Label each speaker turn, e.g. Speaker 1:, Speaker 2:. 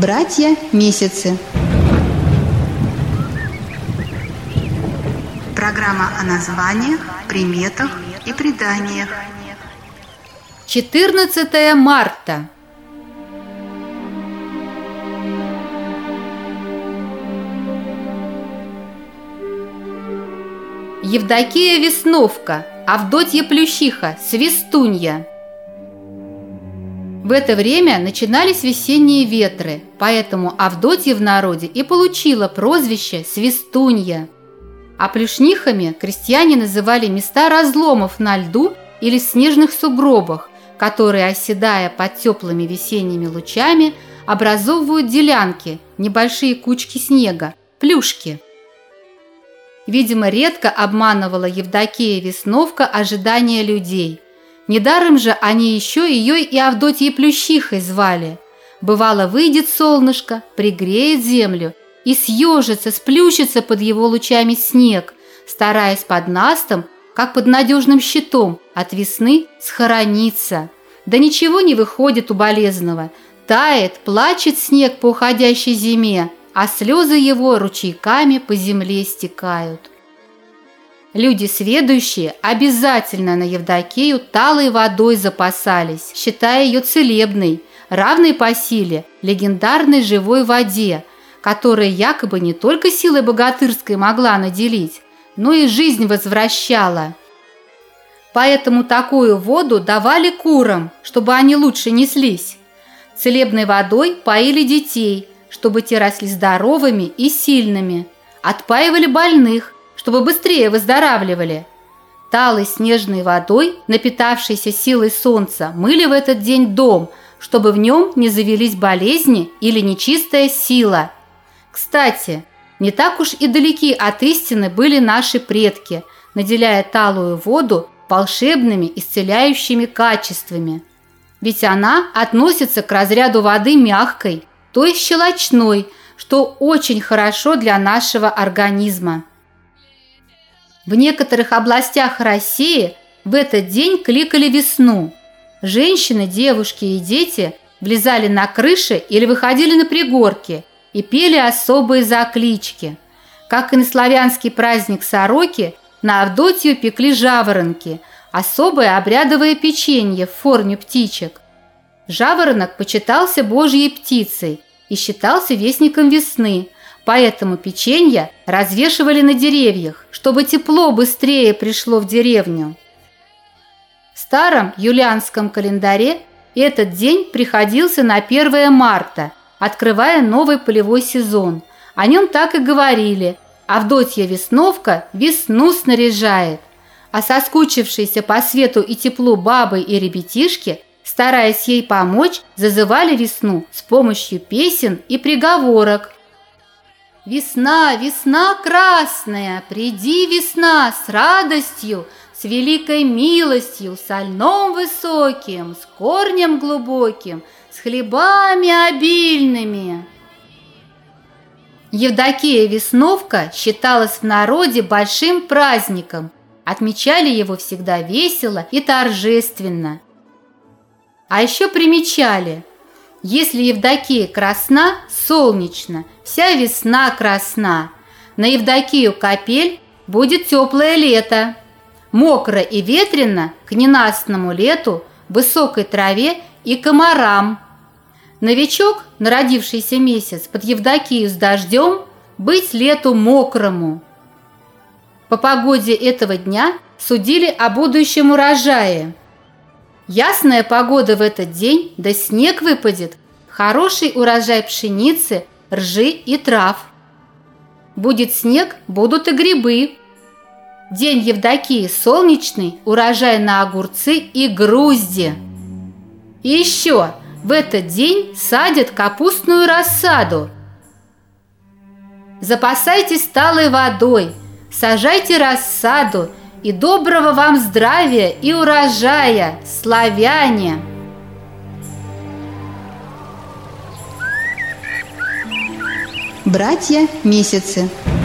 Speaker 1: Братья Месяцы. Программа о названиях, приметах и преданиях.
Speaker 2: 14 марта. Евдокия Весновка, Авдотья Плющиха, Свистунья. В это время начинались весенние ветры, поэтому Авдотья в народе и получила прозвище Свистунья. А плюшнихами крестьяне называли места разломов на льду или снежных сугробах, которые, оседая под теплыми весенними лучами, образовывают делянки, небольшие кучки снега, плюшки. Видимо, редко обманывала Евдокия Весновка ожидания людей. Недаром же они еще ее и Авдотьей Плющихой звали. Бывало, выйдет солнышко, пригреет землю, и съежится, сплющится под его лучами снег, стараясь под настом, как под надежным щитом, от весны схорониться. Да ничего не выходит у болезного. Тает, плачет снег по уходящей зиме, а слезы его ручейками по земле стекают. Люди сведущие обязательно на Евдокию талой водой запасались, считая ее целебной, равной по силе легендарной живой воде, которая якобы не только силой богатырской могла наделить, но и жизнь возвращала. Поэтому такую воду давали курам, чтобы они лучше неслись. Целебной водой поили детей, чтобы те росли здоровыми и сильными. Отпаивали больных, чтобы быстрее выздоравливали. Талой снежной водой, напитавшейся силой солнца, мыли в этот день дом, чтобы в нем не завелись болезни или нечистая сила. Кстати, не так уж и далеки от истины были наши предки, наделяя талую воду волшебными исцеляющими качествами. Ведь она относится к разряду воды мягкой, то есть щелочной, что очень хорошо для нашего организма. В некоторых областях России в этот день кликали весну. Женщины, девушки и дети влезали на крыши или выходили на пригорки и пели особые заклички. Как и на славянский праздник Сороки, на Авдотью пекли жаворонки, особое обрядовое печенье в форме птичек. Жаворонок почитался Божьей птицей и считался вестником весны, поэтому печенье развешивали на деревьях, чтобы тепло быстрее пришло в деревню. В старом юлианском календаре этот день приходился на 1 марта, открывая новый полевой сезон. О нем так и говорили: Авдотья Весновка весну снаряжает. А соскучившиеся по свету и теплу бабы и ребятишки, стараясь ей помочь, зазывали весну с помощью песен и приговорок. «Весна, весна красная, приди, весна, с радостью, с великой милостью, со льном высоким, с корнем глубоким, с хлебами обильными». Евдокия Весновка считалась в народе большим праздником. Отмечали его всегда весело и торжественно. А еще примечали: если Евдокия красна, солнечно, вся весна красна. На Евдокию капель будет теплое лето. Мокро и ветрено к ненастному лету, высокой траве и комарам. Новичок, народившийся месяц под Евдокию с дождем, быть лету мокрому. По погоде этого дня судили о будущем урожае. Ясная погода в этот день, да снег выпадет, хороший урожай пшеницы, ржи и трав. Будет снег, будут и грибы. День Евдокии солнечный, урожай на огурцы и грузди. И еще в этот день садят капустную рассаду. Запасайтесь талой водой, сажайте рассаду, и доброго вам здравия и урожая, славяне!
Speaker 1: Братья Месяцы.